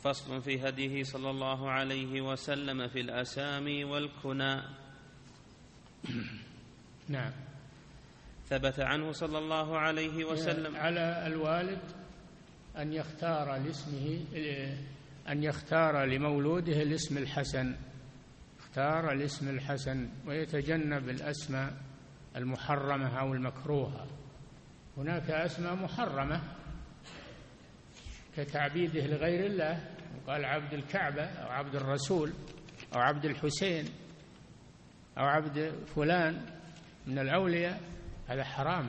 فصل في هديه صلى الله عليه وسلم في الأسامي والكنى. نعم. ثبت عنه صلى الله عليه وسلم على الوالد أن يختار لمولوده الاسم الحسن، اختار الاسم الحسن، ويتجنب الأسماء المحرمة أو المكروهة. هناك أسماء محرمة كتعبيده لغير الله، وقال عبد الكعبة أو عبد الرسول أو عبد الحسين أو عبد فلان من الأولياء، هذا حرام،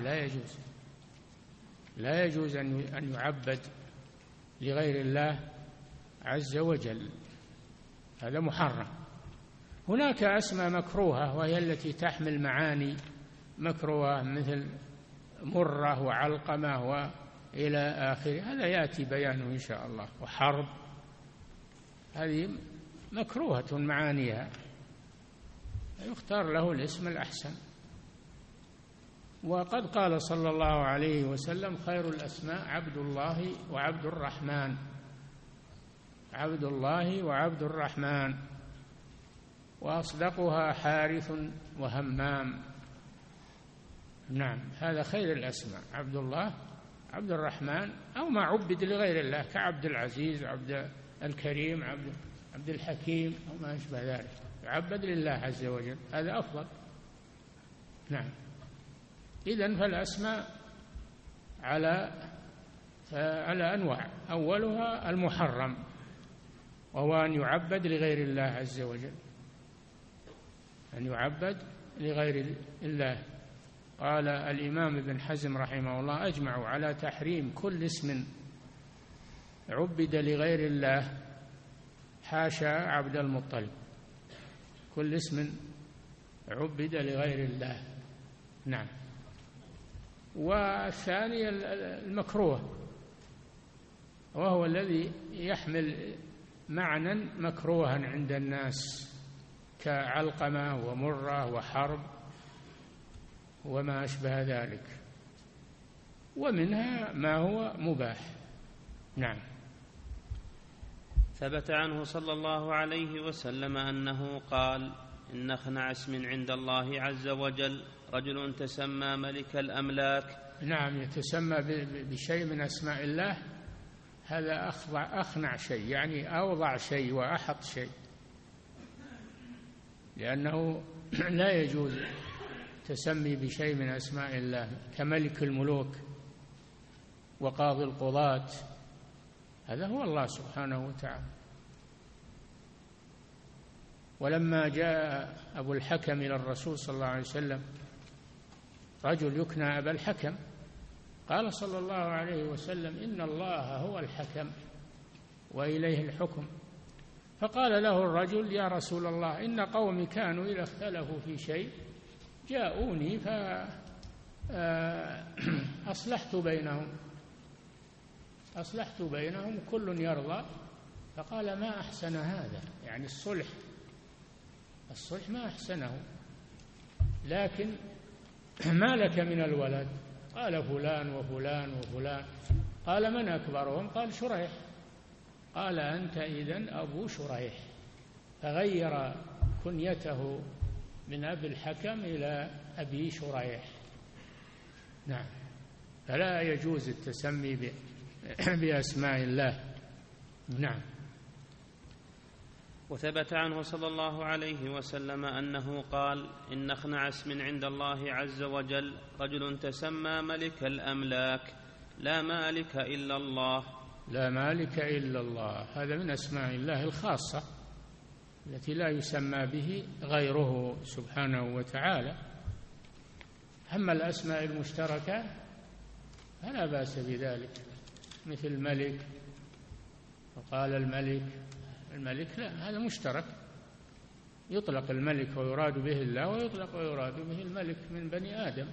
لا يجوز أن يعبد لغير الله عز وجل، هذا محرم. هناك أسماء مكروهة وهي التي تحمل معاني مكروهة مثل مرة وعلقمة وإلى آخره، هذا يأتي بيانه إن شاء الله. وحرب، هذه مكروهة معانيها، يختار له الاسم الأحسن. وقد قال صلى الله عليه وسلم: خير الأسماء عبد الله وعبد الرحمن، عبد الله وعبد الرحمن، وأصدقها حارث وهمام. نعم، هذا خير الأسماء، عبد الله عبد الرحمن، أو ما عبد لغير الله كعبد العزيز، عبد الكريم، عبد الحكيم، أو ما أشبه ذلك، يعبد لله عز وجل، هذا أفضل. نعم. إذن فالأسماء على أنواع، أولها المحرم وهو أن يعبد لغير الله عز وجل، أن يعبد لغير الله. قال الإمام ابن حزم رحمه الله: أجمعوا على تحريم كل اسم عبد لغير الله حاشا عبد المطلب، كل اسم عبد لغير الله. نعم. والثاني المكروه، وهو الذي يحمل معنى مكروها عند الناس كعلقمة ومرة وحرب وما أشبه ذلك، ومنها ما هو مباح. نعم. ثبت عنه صلى الله عليه وسلم أنه قال: إن أخنع اسم عند الله عز وجل رجل تسمى ملك الأملاك. نعم، يتسمى بشيء من أسماء الله، هذا أخنع شيء، يعني أوضع شيء وأحط شيء، لأنه لا يجوز تسمي بشيء من أسماء الله كملك الملوك وقاضي القضاة، هذا هو الله سبحانه وتعالى. ولما جاء أبو الحكم إلى الرسول صلى الله عليه وسلم، رجل يكنى أبا الحكم، قال صلى الله عليه وسلم: إن الله هو الحكم وإليه الحكم. فقال له الرجل: يا رسول الله، إن قومي كانوا إذا اختلفوا في شيء جاءوني فأصلحت بينهم كل يرضى. فقال: ما أحسن هذا، يعني الصلح ما أحسنه، لكن ما لك من الولد؟ قال: فلان وفلان وفلان. قال: من أكبرهم؟ قال: شريح. قال: أنت إذن أبو شريح. فغير كنيته من أبي الحكم إلى أبي شريح. نعم. فلا يجوز التسمي بأسماء الله. نعم. وثبت عنه صلى الله عليه وسلم أنه قال: إن أخنع اسم عند الله عز وجل رجل تسمى ملك الأملاك، لا مالك إلا الله. لا مالك إلا الله، هذا من أسماء الله الخاصة التي لا يسمى به غيره سبحانه وتعالى. أما الأسماء المشتركة فلا بأس بذلك، مثل الملك، وقال الملك لا، هذا مشترك، يطلق الملك ويراد به الله، ويطلق ويراد به الملك من بني آدم.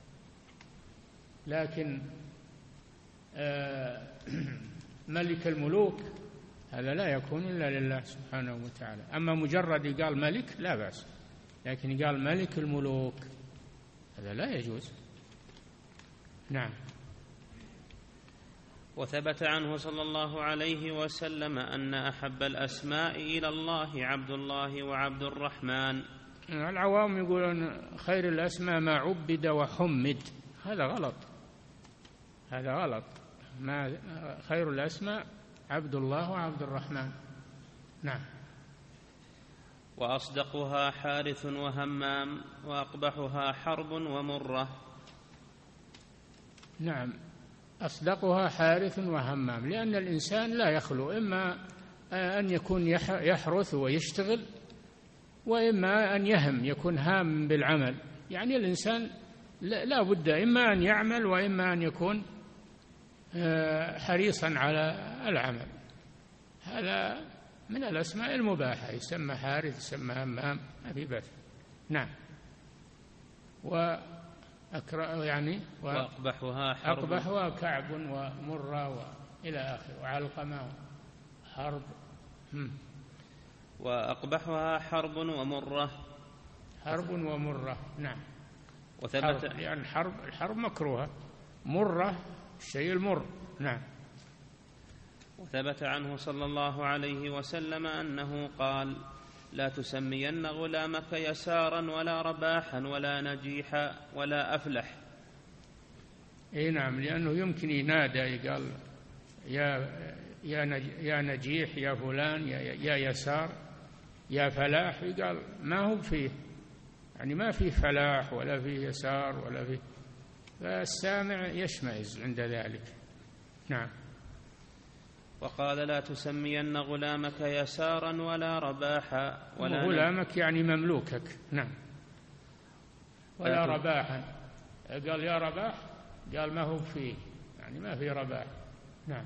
لكن ملك الملوك هذا لا يكون إلا لله سبحانه وتعالى. أما مجرد قال ملك لا بأس، لكن قال ملك الملوك هذا لا يجوز. نعم. وثبت عنه صلى الله عليه وسلم أن أحب الأسماء إلى الله عبد الله وعبد الرحمن. العوام يقولون خير الأسماء ما عبد وحمد، هذا غلط، هذا غلط. ما خير الأسماء عبد الله وعبد الرحمن. نعم. وأصدقها حارث وهمام، وأقبحها حرب ومرة. نعم، أصدقها حارث وهمام، لأن الإنسان لا يخلو، إما أن يكون يحرث ويشتغل، وإما أن يهم، يكون هام بالعمل. يعني الإنسان لا بد إما أن يعمل وإما أن يكون حريصا على العمل. هذا من الأسماء المباحة، يسمى حارث، يسمى همام، ما في بأس. نعم. وأقبحها حرب، أقبحها كعب ومرة إلى آخره، وعلقمة حرب. وأقبحها حرب ومرة. حرب ومرة. نعم. وثبت يعني الحرب مكروهة، مرة الشيء المر. نعم. وثبت عنه صلى الله عليه وسلم أنه قال: لا تسمين غلامك يسارا ولا رباحا ولا نجيحا ولا أفلح. اي نعم، لأنه يمكن ينادى، يقال يا نجيح، يا فلان، يا يسار، يا فلاح، يقال ما هو فيه، يعني ما فيه فلاح ولا فيه يسار ولا فيه، فالسامع يشمئز عند ذلك. نعم. وقال: لا تسمين غلامك يسارا ولا رباحا ولا غلامك يعني مملوكك. نعم. ولا رباحا، قال يا رباح، قال ما هو فيه، يعني ما في رباح. نعم.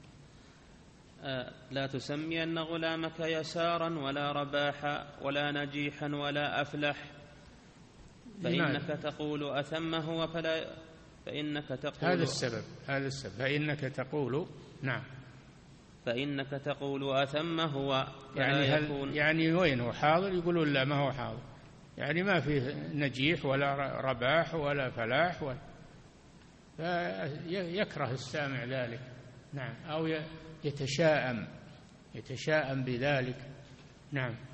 لا تسمين غلامك يسارا ولا رباحا ولا نجيحا ولا أفلح، فإنك تقول أثمه فإنك تقول هذا السبب فإنك تقول. نعم. فإنك تقول أثمه يعني وين هو حاضر؟ يقولون لا، ما هو حاضر، يعني ما فيه نجيح ولا رباح ولا فلاح فيكره السامع ذلك. نعم. أو يتشاءم بذلك. نعم.